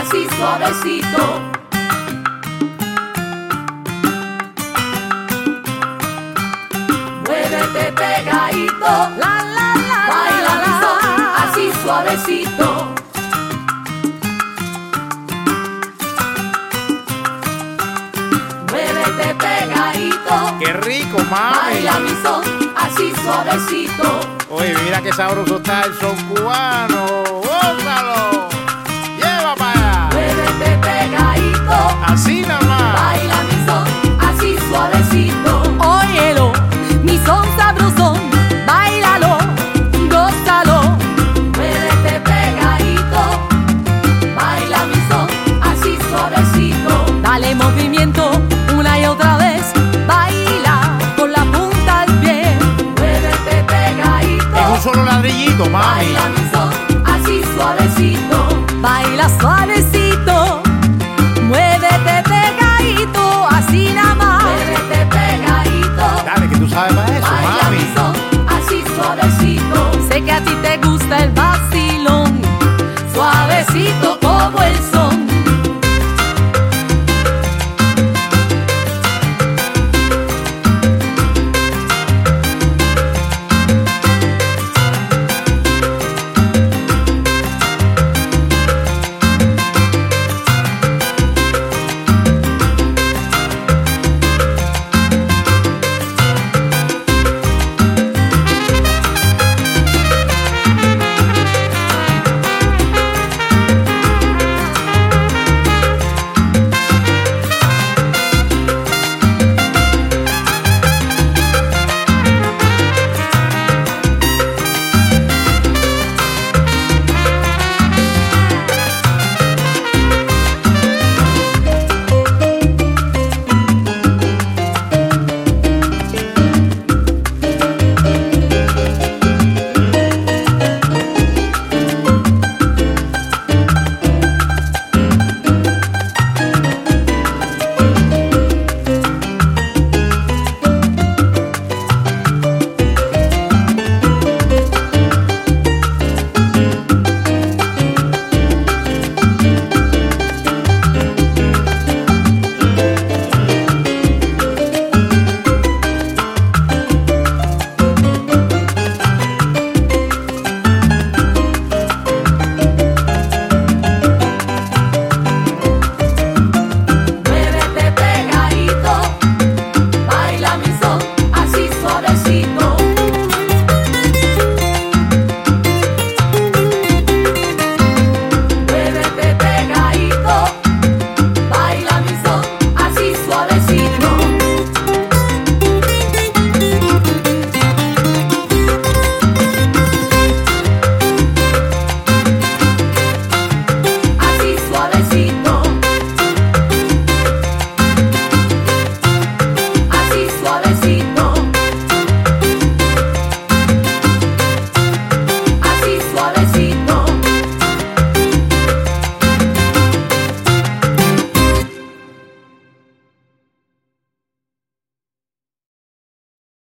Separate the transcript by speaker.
Speaker 1: así suavecito. Muévete pegadito, baila mi son, así suavecito. Muévete pegadito,
Speaker 2: ¡Qué rico, mami!
Speaker 1: baila mi son, así suavecito.
Speaker 2: Oye, mira qué sabroso está el son cubano. ¡Gózalo! ¡Lleva para allá!
Speaker 1: Muévete pegadito,
Speaker 2: Así nada más.
Speaker 1: baila mi son, así suavecito.
Speaker 3: Óyelo, mi son sabrosón, báilalo, gózalo.
Speaker 1: Muévete pegadito, baila mi son, así suavecito.
Speaker 3: Dale movimiento una y otra vez, baila con la punta del pie.
Speaker 1: Muévete pegadito,
Speaker 2: Es un solo ladrillito, mami.
Speaker 1: baila mi son, así suavecito.
Speaker 3: Baila suave